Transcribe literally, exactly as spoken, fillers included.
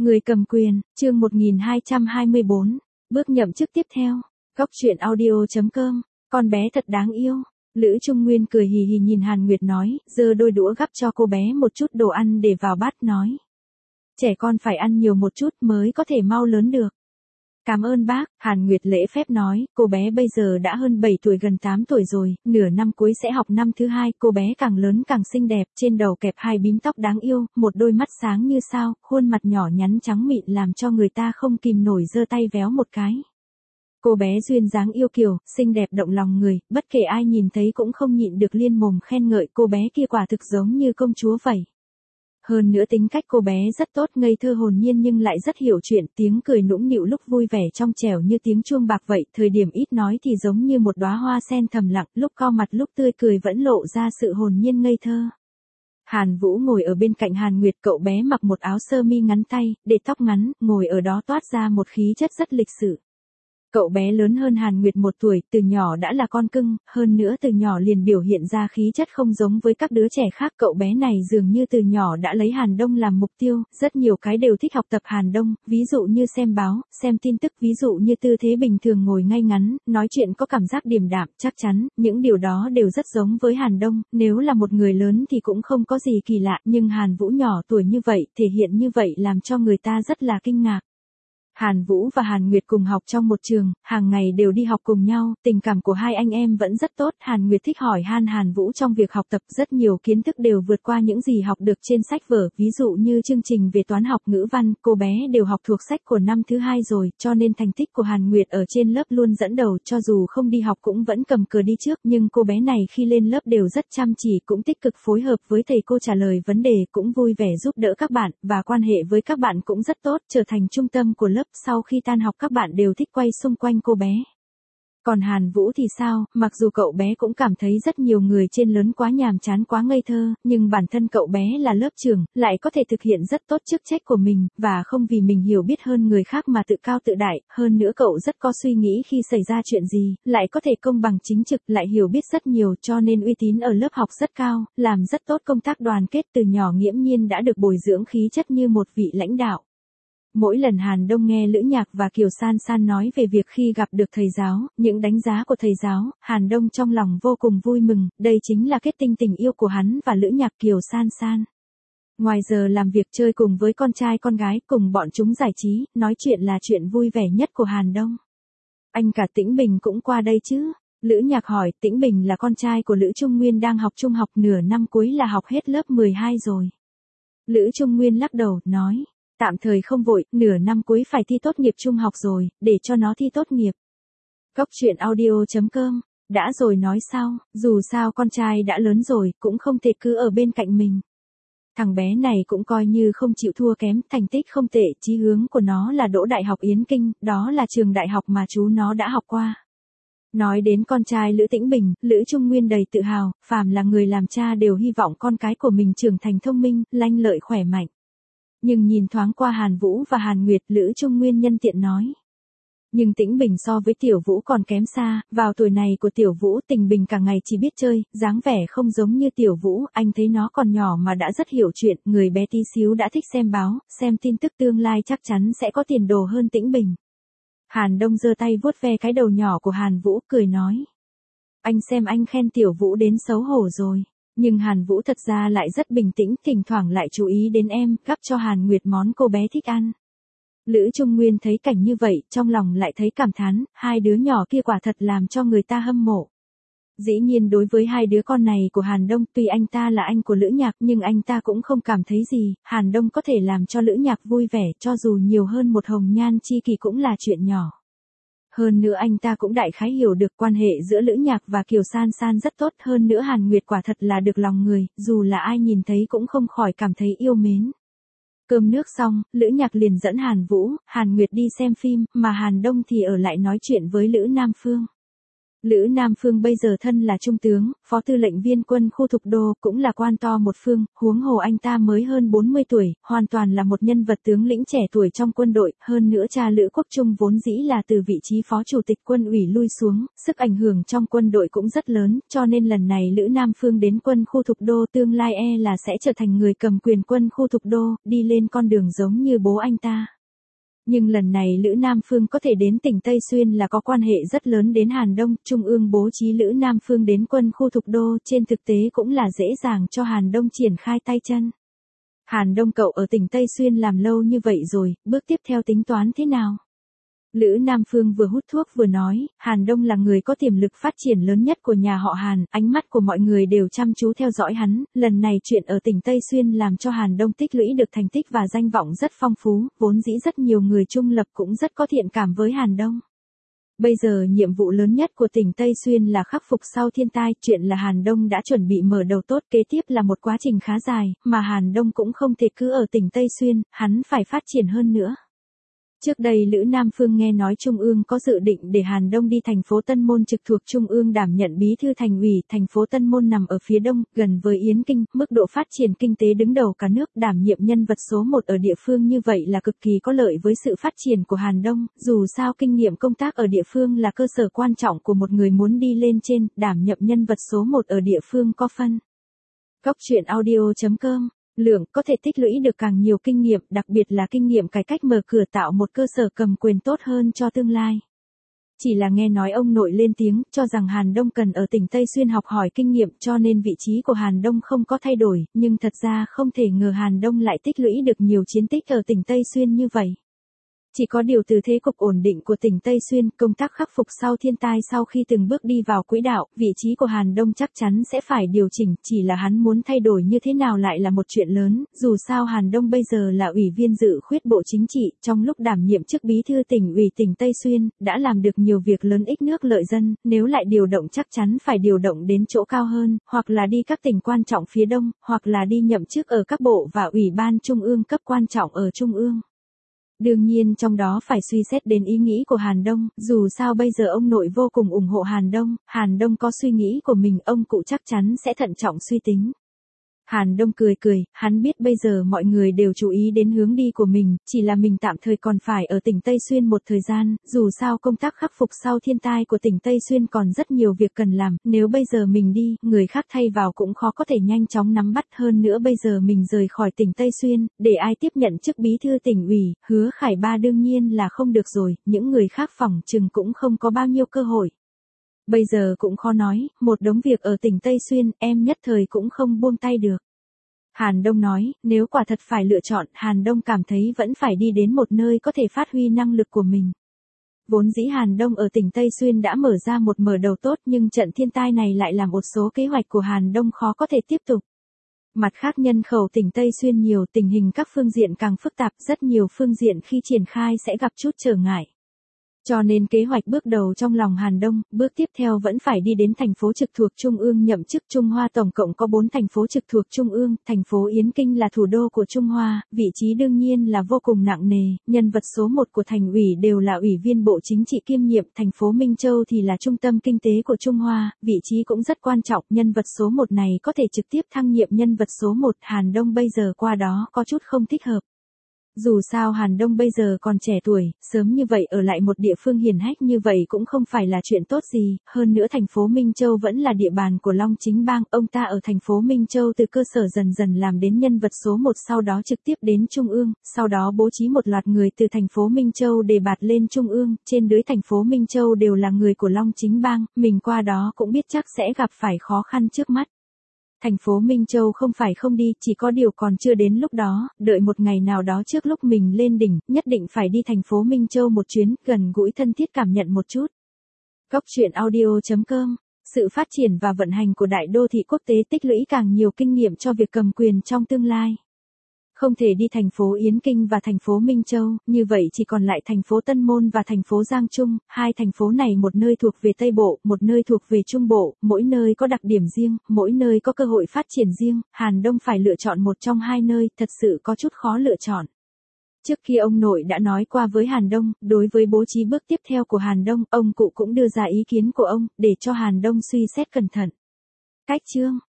Người cầm quyền, chương một nghìn hai trăm hai mươi bốn, bước nhậm chức tiếp theo. Góc truyện audio chấm com, con bé thật đáng yêu. Lữ Trung Nguyên cười hì hì nhìn Hàn Nguyệt nói, giơ đôi đũa gắp cho cô bé một chút đồ ăn để vào bát nói. Trẻ con phải ăn nhiều một chút mới có thể mau lớn được. Cảm ơn bác, Hàn Nguyệt lễ phép nói, cô bé bây giờ đã hơn bảy tuổi gần tám tuổi rồi, nửa năm cuối sẽ học năm thứ hai, cô bé càng lớn càng xinh đẹp, trên đầu kẹp hai bím tóc đáng yêu, một đôi mắt sáng như sao, khuôn mặt nhỏ nhắn trắng mịn làm cho người ta không kìm nổi giơ tay véo một cái. Cô bé duyên dáng yêu kiều, xinh đẹp động lòng người, bất kể ai nhìn thấy cũng không nhịn được liên mồm khen ngợi cô bé kia quả thực giống như công chúa vậy. Hơn nữa tính cách cô bé rất tốt, ngây thơ hồn nhiên nhưng lại rất hiểu chuyện, tiếng cười nũng nịu lúc vui vẻ trong trẻo như tiếng chuông bạc vậy, thời điểm ít nói thì giống như một đóa hoa sen thầm lặng, lúc cau mặt lúc tươi cười vẫn lộ ra sự hồn nhiên ngây thơ. Hàn Vũ ngồi ở bên cạnh Hàn Nguyệt, cậu bé mặc một áo sơ mi ngắn tay, để tóc ngắn, ngồi ở đó toát ra một khí chất rất lịch sự. Cậu bé lớn hơn Hàn Nguyệt một tuổi, từ nhỏ đã là con cưng, hơn nữa từ nhỏ liền biểu hiện ra khí chất không giống với các đứa trẻ khác. Cậu bé này dường như từ nhỏ đã lấy Hàn Đông làm mục tiêu, rất nhiều cái đều thích học tập Hàn Đông, ví dụ như xem báo, xem tin tức, ví dụ như tư thế bình thường ngồi ngay ngắn, nói chuyện có cảm giác điềm đạm, chắc chắn, những điều đó đều rất giống với Hàn Đông, nếu là một người lớn thì cũng không có gì kỳ lạ, nhưng Hàn Vũ nhỏ tuổi như vậy, thể hiện như vậy làm cho người ta rất là kinh ngạc. Hàn Vũ và Hàn Nguyệt cùng học trong một trường, hàng ngày đều đi học cùng nhau, tình cảm của hai anh em vẫn rất tốt. Hàn Nguyệt thích hỏi han Hàn Vũ trong việc học tập, rất nhiều kiến thức đều vượt qua những gì học được trên sách vở, ví dụ như chương trình về toán học ngữ văn, cô bé đều học thuộc sách của năm thứ hai rồi, cho nên thành tích của Hàn Nguyệt ở trên lớp luôn dẫn đầu, cho dù không đi học cũng vẫn cầm cờ đi trước, nhưng cô bé này khi lên lớp đều rất chăm chỉ, cũng tích cực phối hợp với thầy cô trả lời vấn đề, cũng vui vẻ giúp đỡ các bạn, và quan hệ với các bạn cũng rất tốt, trở thành trung tâm của lớp. Sau khi tan học các bạn đều thích quay xung quanh cô bé. Còn Hàn Vũ thì sao, mặc dù cậu bé cũng cảm thấy rất nhiều người trên lớn quá nhàm chán quá ngây thơ, nhưng bản thân cậu bé là lớp trưởng, lại có thể thực hiện rất tốt chức trách của mình, và không vì mình hiểu biết hơn người khác mà tự cao tự đại, hơn nữa cậu rất có suy nghĩ khi xảy ra chuyện gì, lại có thể công bằng chính trực, lại hiểu biết rất nhiều, cho nên uy tín ở lớp học rất cao, làm rất tốt công tác đoàn kết, từ nhỏ nghiễm nhiên đã được bồi dưỡng khí chất như một vị lãnh đạo. Mỗi lần Hàn Đông nghe Lữ Nhạc và Kiều San San nói về việc khi gặp được thầy giáo, những đánh giá của thầy giáo, Hàn Đông trong lòng vô cùng vui mừng, đây chính là kết tinh tình yêu của hắn và Lữ Nhạc Kiều San San. Ngoài giờ làm việc chơi cùng với con trai con gái, cùng bọn chúng giải trí, nói chuyện là chuyện vui vẻ nhất của Hàn Đông. Anh cả Tĩnh Bình cũng qua đây chứ? Lữ Nhạc hỏi. Tĩnh Bình là con trai của Lữ Trung Nguyên, đang học trung học, nửa năm cuối là học hết lớp mười hai rồi. Lữ Trung Nguyên lắc đầu, nói. Tạm thời không vội, nửa năm cuối phải thi tốt nghiệp trung học rồi, để cho nó thi tốt nghiệp. Góc truyện audio chấm com, đã rồi nói sao, dù sao con trai đã lớn rồi, cũng không thể cứ ở bên cạnh mình. Thằng bé này cũng coi như không chịu thua kém, thành tích không tệ, chí hướng của nó là đỗ Đại học Yến Kinh, đó là trường đại học mà chú nó đã học qua. Nói đến con trai Lữ Tĩnh Bình, Lữ Trung Nguyên đầy tự hào, phàm là người làm cha đều hy vọng con cái của mình trưởng thành thông minh, lanh lợi khỏe mạnh. Nhưng nhìn thoáng qua Hàn Vũ và Hàn Nguyệt, Lữ Trung Nguyên nhân tiện nói. Nhưng Tĩnh Bình so với Tiểu Vũ còn kém xa, vào tuổi này của Tiểu Vũ, Tĩnh Bình cả ngày chỉ biết chơi, dáng vẻ không giống như Tiểu Vũ, anh thấy nó còn nhỏ mà đã rất hiểu chuyện, người bé tí xíu đã thích xem báo, xem tin tức, tương lai chắc chắn sẽ có tiền đồ hơn Tĩnh Bình. Hàn Đông giơ tay vuốt ve cái đầu nhỏ của Hàn Vũ, cười nói. Anh xem anh khen Tiểu Vũ đến xấu hổ rồi. Nhưng Hàn Vũ thật ra lại rất bình tĩnh, thỉnh thoảng lại chú ý đến em, gắp cho Hàn Nguyệt món cô bé thích ăn. Lữ Trung Nguyên thấy cảnh như vậy, trong lòng lại thấy cảm thán, hai đứa nhỏ kia quả thật làm cho người ta hâm mộ. Dĩ nhiên đối với hai đứa con này của Hàn Đông, tuy anh ta là anh của Lữ Nhạc nhưng anh ta cũng không cảm thấy gì, Hàn Đông có thể làm cho Lữ Nhạc vui vẻ, cho dù nhiều hơn một hồng nhan chi kỷ cũng là chuyện nhỏ. Hơn nữa anh ta cũng đại khái hiểu được quan hệ giữa Lữ Nhạc và Kiều San San rất tốt, hơn nữa Hàn Nguyệt quả thật là được lòng người, dù là ai nhìn thấy cũng không khỏi cảm thấy yêu mến. Cơm nước xong, Lữ Nhạc liền dẫn Hàn Vũ, Hàn Nguyệt đi xem phim, mà Hàn Đông thì ở lại nói chuyện với Lữ Nam Phương. Lữ Nam Phương bây giờ thân là trung tướng, phó tư lệnh viên quân khu Thục Đô, cũng là quan to một phương, huống hồ anh ta mới hơn bốn mươi tuổi, hoàn toàn là một nhân vật tướng lĩnh trẻ tuổi trong quân đội, hơn nữa cha Lữ Quốc Trung vốn dĩ là từ vị trí phó chủ tịch quân ủy lui xuống, sức ảnh hưởng trong quân đội cũng rất lớn, cho nên lần này Lữ Nam Phương đến quân khu Thục Đô tương lai e là sẽ trở thành người cầm quyền quân khu Thục Đô, đi lên con đường giống như bố anh ta. Nhưng lần này Lữ Nam Phương có thể đến tỉnh Tây Xuyên là có quan hệ rất lớn đến Hàn Đông, Trung ương bố trí Lữ Nam Phương đến quân khu Thục Đô, trên thực tế cũng là dễ dàng cho Hàn Đông triển khai tay chân. Hàn Đông cậu ở tỉnh Tây Xuyên làm lâu như vậy rồi, bước tiếp theo tính toán thế nào? Lữ Nam Phương vừa hút thuốc vừa nói, Hàn Đông là người có tiềm lực phát triển lớn nhất của nhà họ Hàn, ánh mắt của mọi người đều chăm chú theo dõi hắn, lần này chuyện ở tỉnh Tây Xuyên làm cho Hàn Đông tích lũy được thành tích và danh vọng rất phong phú, vốn dĩ rất nhiều người trung lập cũng rất có thiện cảm với Hàn Đông. Bây giờ nhiệm vụ lớn nhất của tỉnh Tây Xuyên là khắc phục sau thiên tai, chuyện là Hàn Đông đã chuẩn bị mở đầu tốt, kế tiếp là một quá trình khá dài, mà Hàn Đông cũng không thể cứ ở tỉnh Tây Xuyên, hắn phải phát triển hơn nữa. Trước đây Lữ Nam Phương nghe nói Trung ương có dự định để Hàn Đông đi thành phố Tân Môn trực thuộc Trung ương đảm nhận bí thư thành ủy, thành phố Tân Môn nằm ở phía đông, gần với Yến Kinh, mức độ phát triển kinh tế đứng đầu cả nước, đảm nhiệm nhân vật số một ở địa phương như vậy là cực kỳ có lợi với sự phát triển của Hàn Đông, dù sao kinh nghiệm công tác ở địa phương là cơ sở quan trọng của một người muốn đi lên trên, đảm nhiệm nhân vật số một ở địa phương có phân. Góc truyện audio chấm com Lượng có thể tích lũy được càng nhiều kinh nghiệm, đặc biệt là kinh nghiệm cải cách mở cửa tạo một cơ sở cầm quyền tốt hơn cho tương lai. Chỉ là nghe nói ông nội lên tiếng, cho rằng Hàn Đông cần ở tỉnh Tây Xuyên học hỏi kinh nghiệm cho nên vị trí của Hàn Đông không có thay đổi, nhưng thật ra không thể ngờ Hàn Đông lại tích lũy được nhiều chiến tích ở tỉnh Tây Xuyên như vậy. Chỉ có điều từ thế cục ổn định của tỉnh Tây Xuyên, công tác khắc phục sau thiên tai sau khi từng bước đi vào quỹ đạo, vị trí của Hàn Đông chắc chắn sẽ phải điều chỉnh, chỉ là hắn muốn thay đổi như thế nào lại là một chuyện lớn, dù sao Hàn Đông bây giờ là ủy viên dự khuyết Bộ Chính trị, trong lúc đảm nhiệm chức bí thư tỉnh ủy tỉnh Tây Xuyên, đã làm được nhiều việc lớn ích nước lợi dân, nếu lại điều động chắc chắn phải điều động đến chỗ cao hơn, hoặc là đi các tỉnh quan trọng phía đông, hoặc là đi nhậm chức ở các bộ và ủy ban trung ương cấp quan trọng ở trung ương. Đương nhiên trong đó phải suy xét đến ý nghĩ của Hàn Đông, dù sao bây giờ ông nội vô cùng ủng hộ Hàn Đông, Hàn Đông có suy nghĩ của mình, ông cụ chắc chắn sẽ thận trọng suy tính. Hàn Đông cười cười, hắn biết bây giờ mọi người đều chú ý đến hướng đi của mình, chỉ là mình tạm thời còn phải ở tỉnh Tây Xuyên một thời gian, dù sao công tác khắc phục sau thiên tai của tỉnh Tây Xuyên còn rất nhiều việc cần làm, nếu bây giờ mình đi, người khác thay vào cũng khó có thể nhanh chóng nắm bắt, hơn nữa bây giờ mình rời khỏi tỉnh Tây Xuyên, để ai tiếp nhận chức bí thư tỉnh ủy, Hứa Khải Ba đương nhiên là không được rồi, những người khác phỏng chừng cũng không có bao nhiêu cơ hội. Bây giờ cũng khó nói, một đống việc ở tỉnh Tây Xuyên, em nhất thời cũng không buông tay được. Hàn Đông nói, nếu quả thật phải lựa chọn, Hàn Đông cảm thấy vẫn phải đi đến một nơi có thể phát huy năng lực của mình. Vốn dĩ Hàn Đông ở tỉnh Tây Xuyên đã mở ra một mở đầu tốt nhưng trận thiên tai này lại làm một số kế hoạch của Hàn Đông khó có thể tiếp tục. Mặt khác nhân khẩu tỉnh Tây Xuyên nhiều, tình hình các phương diện càng phức tạp, rất nhiều phương diện khi triển khai sẽ gặp chút trở ngại. Cho nên kế hoạch bước đầu trong lòng Hàn Đông, bước tiếp theo vẫn phải đi đến thành phố trực thuộc Trung ương nhậm chức. Trung Hoa tổng cộng có bốn thành phố trực thuộc Trung ương, thành phố Yến Kinh là thủ đô của Trung Hoa, vị trí đương nhiên là vô cùng nặng nề, nhân vật số một của thành ủy đều là ủy viên Bộ Chính trị kiêm nhiệm, thành phố Minh Châu thì là trung tâm kinh tế của Trung Hoa, vị trí cũng rất quan trọng, nhân vật số một này có thể trực tiếp thăng nhiệm nhân vật số một, Hàn Đông bây giờ qua đó có chút không thích hợp. Dù sao Hàn Đông bây giờ còn trẻ tuổi, sớm như vậy ở lại một địa phương hiển hách như vậy cũng không phải là chuyện tốt gì, hơn nữa thành phố Minh Châu vẫn là địa bàn của Long Chính Bang, ông ta ở thành phố Minh Châu từ cơ sở dần dần làm đến nhân vật số một sau đó trực tiếp đến Trung ương, sau đó bố trí một loạt người từ thành phố Minh Châu đề bạt lên Trung ương, trên dưới thành phố Minh Châu đều là người của Long Chính Bang, mình qua đó cũng biết chắc sẽ gặp phải khó khăn trước mắt. Thành phố Minh Châu không phải không đi, chỉ có điều còn chưa đến lúc đó, đợi một ngày nào đó trước lúc mình lên đỉnh, nhất định phải đi thành phố Minh Châu một chuyến, gần gũi thân thiết cảm nhận một chút. Góc truyện audio chấm com Sự phát triển và vận hành của đại đô thị quốc tế tích lũy càng nhiều kinh nghiệm cho việc cầm quyền trong tương lai. Không thể đi thành phố Yến Kinh và thành phố Minh Châu, như vậy chỉ còn lại thành phố Tân Môn và thành phố Giang Trung, hai thành phố này một nơi thuộc về Tây Bộ, một nơi thuộc về Trung Bộ, mỗi nơi có đặc điểm riêng, mỗi nơi có cơ hội phát triển riêng, Hàn Đông phải lựa chọn một trong hai nơi, thật sự có chút khó lựa chọn. Trước khi ông nội đã nói qua với Hàn Đông, đối với bố trí bước tiếp theo của Hàn Đông, ông cụ cũng đưa ra ý kiến của ông, để cho Hàn Đông suy xét cẩn thận. Cách chương